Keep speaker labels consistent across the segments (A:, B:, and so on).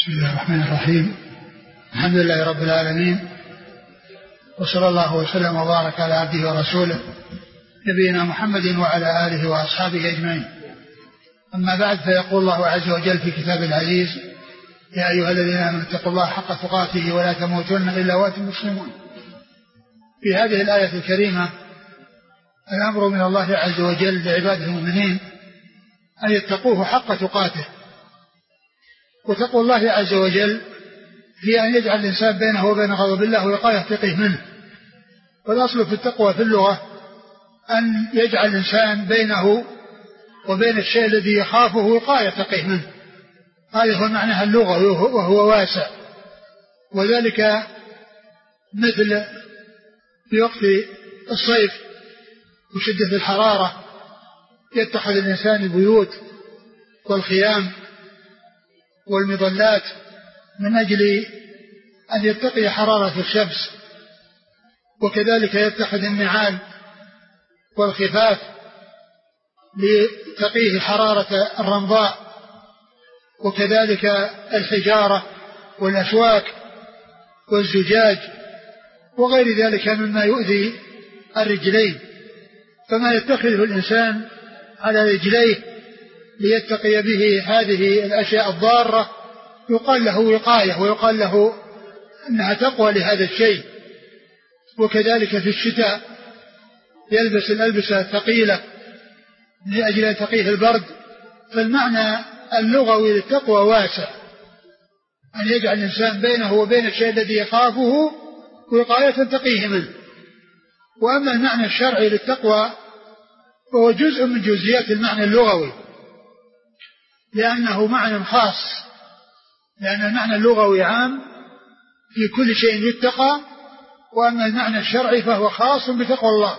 A: بسم الله الرحمن الرحيم. الحمد لله رب العالمين، وصلى الله وسلم وبارك على عبده ورسوله نبينا محمد وعلى آله وأصحابه أجمعين. أما بعد، فيقول الله عز وجل في كتاب العزيز: يا أيها الذين آمنوا اتقوا الله حق تقاته ولا تموتن إلا وأنتم مسلمون. في هذه الآية الكريمة الأمر من الله عز وجل لعباده المؤمنين أن يتقوه حق تقاته. وتقوى الله عز وجل هي أن يجعل الإنسان بينه وبين غضب الله وقاية يتقيه منه. والأصل في التقوى في اللغة أن يجعل الإنسان بينه وبين الشيء الذي يخافه وقاية يتقيه منه. هذا هو معنى اللغة، وهو واسع. وذلك مثل في وقت الصيف وشدة الحرارة يتخذ الإنسان البيوت والخيام والمظلات من أجل أن يتقي حرارة الشمس، وكذلك يتخذ النعال والخفاف لتقيه حرارة الرمضاء، وكذلك الحجارة والأشواك والزجاج وغير ذلك مما يؤذي الرجلين. فما يتخذه الإنسان على رجليه ليتقي به هذه الأشياء الضارة يقال له وقاية، ويقال له أنها تقوى لهذا الشيء. وكذلك في الشتاء يلبس الألبسة الثقيلة لأجل يتقيه البرد. فالمعنى اللغوي للتقوى واسع، أن يجعل الإنسان بينه وبين الشيء الذي يخافه وقاية تقيه منه. وأما المعنى الشرعي للتقوى فهو جزء من جزئيات المعنى اللغوي، لأنه معنى خاص، لأن المعنى اللغوي عام في كل شيء يتقى، وأما المعنى الشرعي فهو خاص بتقوى الله،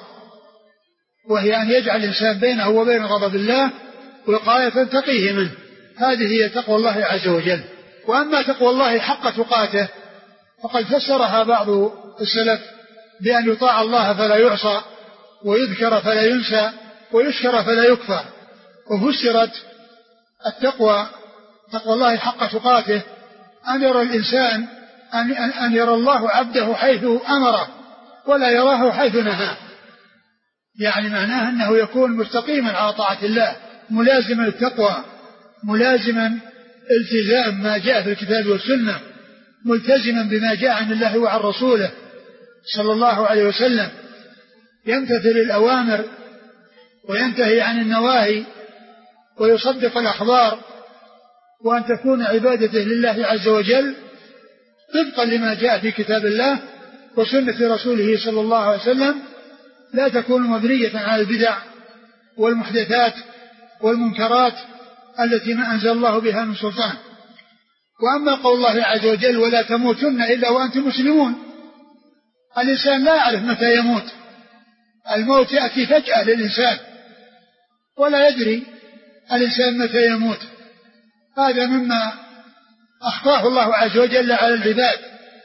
A: وهي أن يجعل الإنسان بينه وبين غضب الله وقاية تقيه منه. هذه هي تقوى الله عز وجل. وأما تقوى الله حق تقاته فقد فسرها بعض السلف بأن يطاع الله فلا يعصى، ويذكر فلا ينسى، ويشكر فلا يكفى. وفسرت التقوى تقوى الله حق تقاته أن يرى الإنسان أن يرى الله عبده حيث أمره ولا يراه حيث نهاه. يعني معناه أنه يكون مستقيما على طاعة الله، ملازما التقوى، ملازما التزام ما جاء في الكتاب والسنة، ملتزما بما جاء عن الله وعن رسوله صلى الله عليه وسلم، يمتثل الأوامر وينتهي عن النواهي ويصدق الأخبار، وأن تكون عبادته لله عز وجل طبقا لما جاء في كتاب الله وسنة رسوله صلى الله عليه وسلم، لا تكون مبنية على البدع والمحدثات والمنكرات التي ما أنزل الله بها من سلطان. وأما قول الله عز وجل: ولا تموتن إلا وأنتم مسلمون، الإنسان لا يعرف متى يموت. الموت يأتي فجأة للإنسان ولا يدري الإنسان متى يموت. هذا مما أخفاه الله عز وجل على العباد.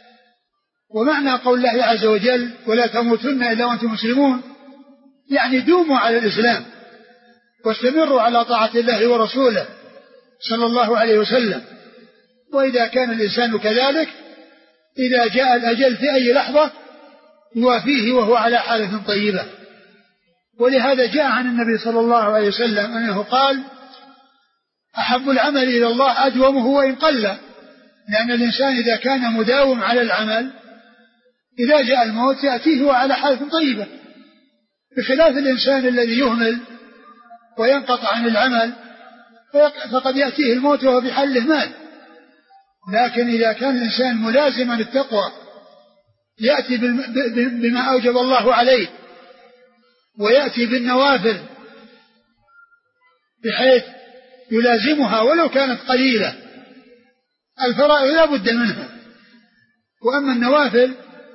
A: ومعنى قول الله عز وجل: ولا تموتن إلا وأنتم مسلمون، يعني دوموا على الإسلام واستمروا على طاعة الله ورسوله صلى الله عليه وسلم. وإذا كان الإنسان كذلك، إذا جاء الأجل في أي لحظة يوافيه وهو على حالة طيبة. ولهذا جاء عن النبي صلى الله عليه وسلم أنه قال: أحب العمل إلى الله أدومه وإن قل. لأن الإنسان إذا كان مداوم على العمل إذا جاء الموت يأتيه وعلى حالة طيبة، بخلاف الإنسان الذي يهمل وينقطع عن العمل فقد يأتيه الموت وهو بحال الإهمال. لكن إذا كان الإنسان ملازما التقوى يأتي بما أوجب الله عليه، ويأتي بالنوافل بحيث يلازمها ولو كانت قليلة. الفرائض لا بد منها، وأما النوافل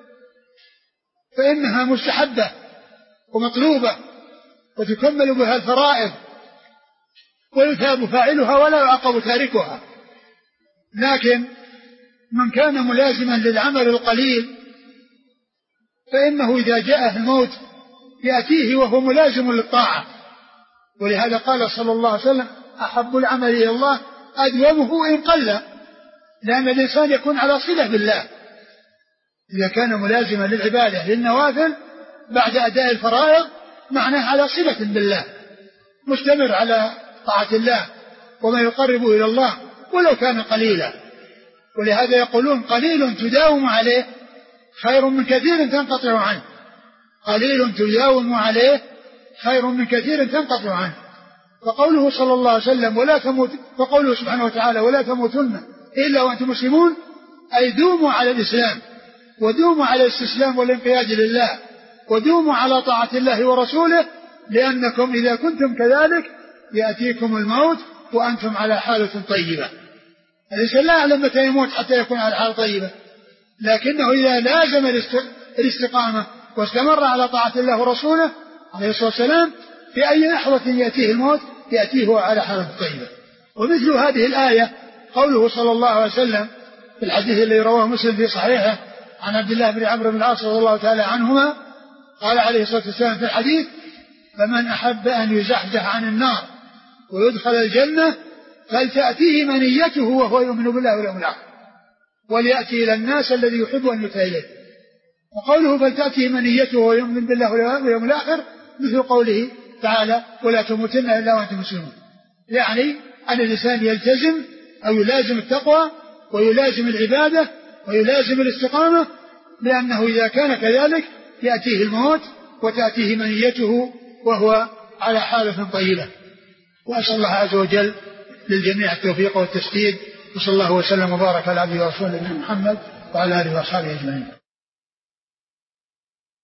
A: فإنها مستحبة ومطلوبة وتكمل بها الفرائض، ويثاب فاعلها ولا يعاقب تاركها. لكن من كان ملازما للعمل القليل فإنه إذا جاءه الموت يأتيه وهو ملازم للطاعة. ولهذا قال صلى الله عليه وسلم: أحب العمل إلى الله أدومه إن قل. لأن الإنسان يكون على صلة بالله إذا كان ملازما للعبادة للنوافل بعد أداء الفرائض، معناه على صلة بالله، مستمر على طاعة الله وما يقرب إلى الله ولو كان قليلا. ولهذا يقولون قليل تداوم عليه خير من كثير تنقطع عنه، قليل تداوم عليه خير من كثير تنقطع عنه. فقوله صلى الله عليه وسلم وقوله سبحانه وتعالى ولا تموتن إلا وأنتم مسلمون، أي دوموا على الإسلام ودوموا على الاستسلام والانقياد لله ودوموا على طاعة الله ورسوله، لأنكم إذا كنتم كذلك يأتيكم الموت وأنتم على حالة طيبة. الإنسان لا يعلم متى يموت حتى يكون على حالة طيبة، لكنه إذا لازم الاستقامة واستمر على طاعة الله ورسوله عليه الصلاة والسلام في أي لحظة يأتيه الموت يأتيه على حالة طيبة. ومثل هذه الآية قوله صلى الله عليه وسلم في الحديث الذي رواه مسلم في صحيحه عن عبد الله بن عمرو بن العاص رضي الله تعالى عنهما قال عليه الصلاة والسلام في الحديث: فمن أحب أن يزحزح عن النار ويدخل الجنة فلتأتيه منيته وهو يؤمن بالله واليوم الآخر وليأتي إلى الناس الذي يحب أن يؤتى إليه. وقوله فلتأتيه منيته وهو يؤمن بالله واليوم الآخر مثل قوله تعالى ولا تموتن إلا وأنتم مسلمون، يعني أن الإنسان يلتزم أو يلازم التقوى ويلازم العبادة ويلازم الاستقامة، لأنه إذا كان كذلك يأتيه الموت وتأتيه منيته وهو على حالة طيبة. وأسأل الله عز وجل للجميع التوفيق والتسديد، وصلى الله وسلم وبارك على عبده ورسوله محمد وعلى آله وأصحابه أجمعين.